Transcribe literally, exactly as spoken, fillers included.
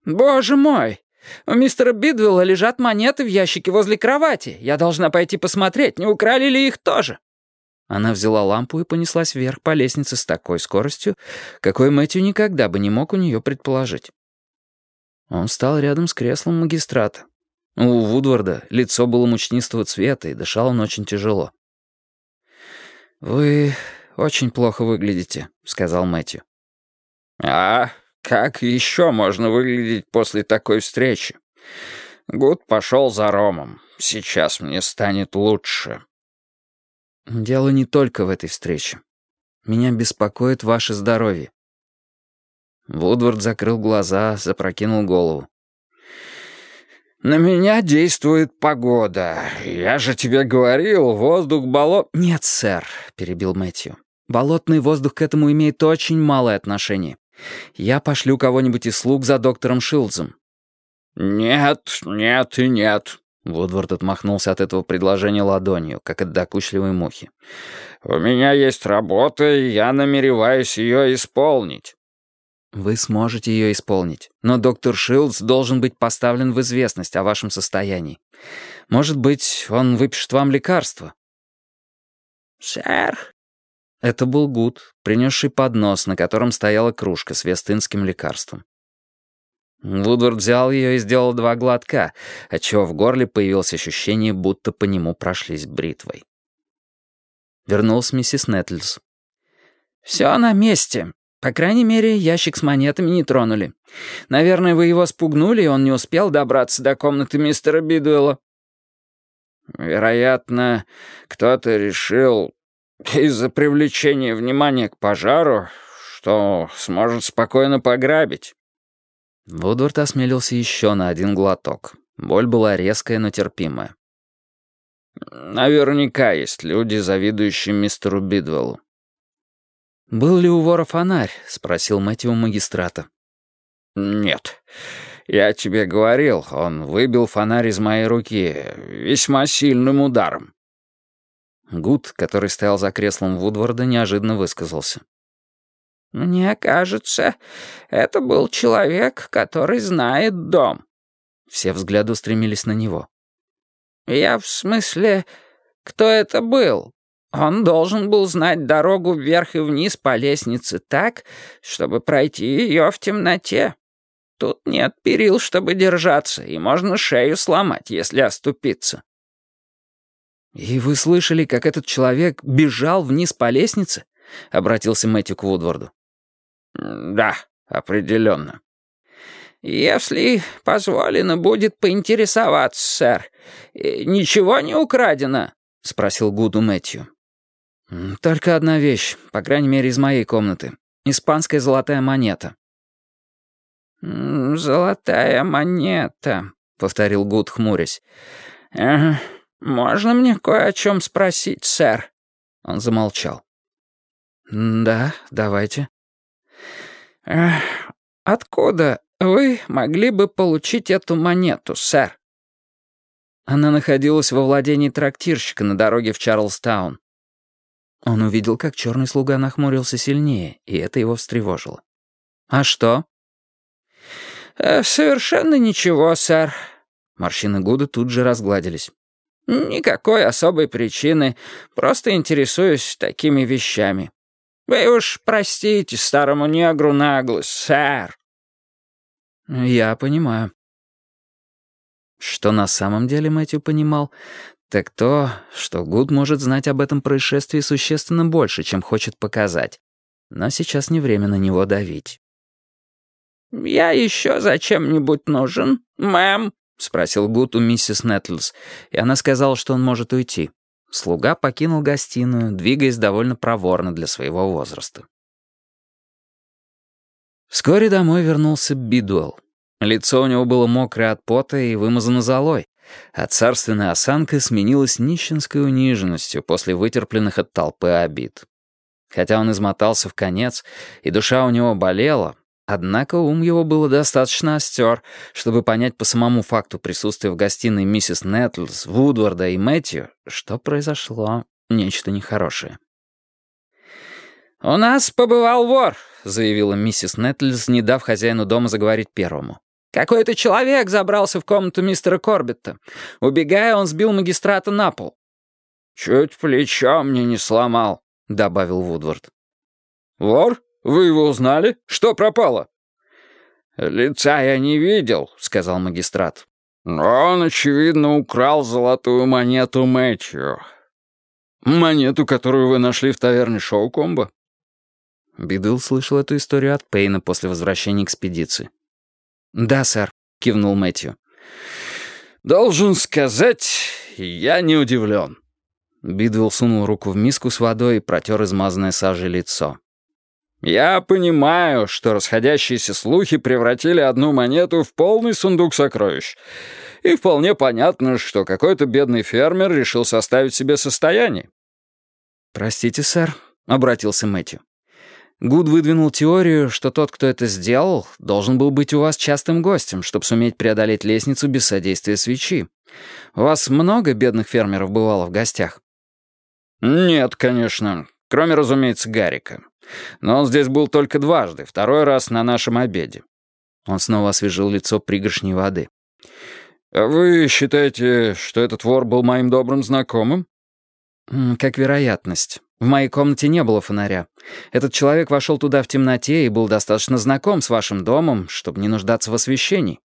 «Боже мой! У мистера Бидвелла лежат монеты в ящике возле кровати. Я должна пойти посмотреть, не украли ли их тоже». Она взяла лампу и понеслась вверх по лестнице с такой скоростью, какой Мэтью никогда бы не мог у нее предположить. Он встал рядом с креслом магистрата. У Вудварда лицо было мучнистого цвета, и дышал он очень тяжело. «Вы очень плохо выглядите», — сказал Мэтью. «А как еще можно выглядеть после такой встречи? Гуд пошел за ромом. Сейчас мне станет лучше». «Дело не только в этой встрече. Меня беспокоит ваше здоровье». Вудвард закрыл глаза, запрокинул голову. «На меня действует погода. Я же тебе говорил, воздух болот...» «Нет, сэр», — перебил Мэтью. «Болотный воздух к этому имеет очень малое отношение. Я пошлю кого-нибудь из слуг за доктором Шилдзом». «Нет, нет и нет». Вудвард отмахнулся от этого предложения ладонью, как от докучливой мухи. «У меня есть работа, и я намереваюсь ее исполнить». «Вы сможете ее исполнить, но доктор Шилдс должен быть поставлен в известность о вашем состоянии. Может быть, он выпишет вам лекарство». «Сэр?» Это был Гуд, принесший поднос, на котором стояла кружка с вестынским лекарством. Вудвард взял ее и сделал два глотка, отчего в горле появилось ощущение, будто по нему прошлись бритвой. Вернулась миссис Нетльс. «Все на месте. По крайней мере, ящик с монетами не тронули. Наверное, вы его спугнули, и он не успел добраться до комнаты мистера Бидуэлла». «Вероятно, кто-то решил, из-за привлечения внимания к пожару, что сможет спокойно пограбить». Вудвард осмелился еще на один глоток. Боль была резкая, но терпимая. «Наверняка есть люди, завидующие мистеру Бидвеллу». «Был ли у вора фонарь?» — спросил Мэтью у магистрата. «Нет. Я тебе говорил, он выбил фонарь из моей руки весьма сильным ударом». Гуд, который стоял за креслом Вудварда, неожиданно высказался. «Мне кажется, это был человек, который знает дом». Все взгляды устремились на него. «Я в смысле, кто это был? Он должен был знать дорогу вверх и вниз по лестнице так, чтобы пройти ее в темноте. Тут нет перил, чтобы держаться, и можно шею сломать, если оступиться». «И вы слышали, как этот человек бежал вниз по лестнице?» — обратился Мэтью к Вудварду. «Да, определенно». «Если позволено будет поинтересоваться, сэр, ничего не украдено?» — спросил Гуд у Мэтью. «Только одна вещь, по крайней мере, из моей комнаты. Испанская золотая монета». «Золотая монета», — повторил Гуд, хмурясь. «Э, «Можно мне кое о чем спросить, сэр?» Он замолчал. «Да, давайте». Эх, «Откуда вы могли бы получить эту монету, сэр?» Она находилась во владении трактирщика на дороге в Чарльстаун. Он увидел, как черный слуга нахмурился сильнее, и это его встревожило. «А что?» э, «Совершенно ничего, сэр». Морщины Гуда тут же разгладились. «Никакой особой причины, просто интересуюсь такими вещами. Вы уж простите старому негру наглость, сэр». «Я понимаю». Что на самом деле Мэтью понимал, так то, что Гуд может знать об этом происшествии существенно больше, чем хочет показать. Но сейчас не время на него давить. «Я еще зачем-нибудь нужен, мэм?» — спросил Гуд у миссис Нетлс, и она сказала, что он может уйти. Слуга покинул гостиную, двигаясь довольно проворно для своего возраста. Вскоре домой вернулся Бидуэлл. Лицо у него было мокрое от пота и вымазано золой, а царственная осанка сменилась нищенской униженностью после вытерпленных от толпы обид. Хотя он измотался в конец, и душа у него болела, однако ум его было достаточно остер, чтобы понять по самому факту присутствия в гостиной миссис Нетлс, Вудварда и Мэтью, что произошло нечто нехорошее. «У нас побывал вор», — заявила миссис Нетлс, не дав хозяину дома заговорить первому. Какой-то человек забрался в комнату мистера Корбетта. Убегая, он сбил магистрата на пол». «Чуть плечо мне не сломал», — добавил Вудвард. «Вор? Вы его узнали? Что пропало?» «Лица я не видел», — сказал магистрат. «Но он, очевидно, украл золотую монету Мэтью». «Монету, которую вы нашли в таверне Шоукомба?» Бидуэлл слышал эту историю от Пейна после возвращения экспедиции. «Да, сэр», — кивнул Мэтью. «Должен сказать, я не удивлен». Бидуэлл сунул руку в миску с водой и протер измазанное сажей лицо. «Я понимаю, что расходящиеся слухи превратили одну монету в полный сундук сокровищ. И вполне понятно, что какой-то бедный фермер решил составить себе состояние». «Простите, сэр», — обратился Мэтью. «Гуд выдвинул теорию, что тот, кто это сделал, должен был быть у вас частым гостем, чтобы суметь преодолеть лестницу без содействия свечи. У вас много бедных фермеров бывало в гостях?» «Нет, конечно. Кроме, разумеется, Гарика. Но он здесь был только дважды, второй раз на нашем обеде». Он снова освежил лицо пригоршней воды. «Вы считаете, что этот вор был моим добрым знакомым?» «Как вероятность. В моей комнате не было фонаря. Этот человек вошел туда в темноте и был достаточно знаком с вашим домом, чтобы не нуждаться в освещении».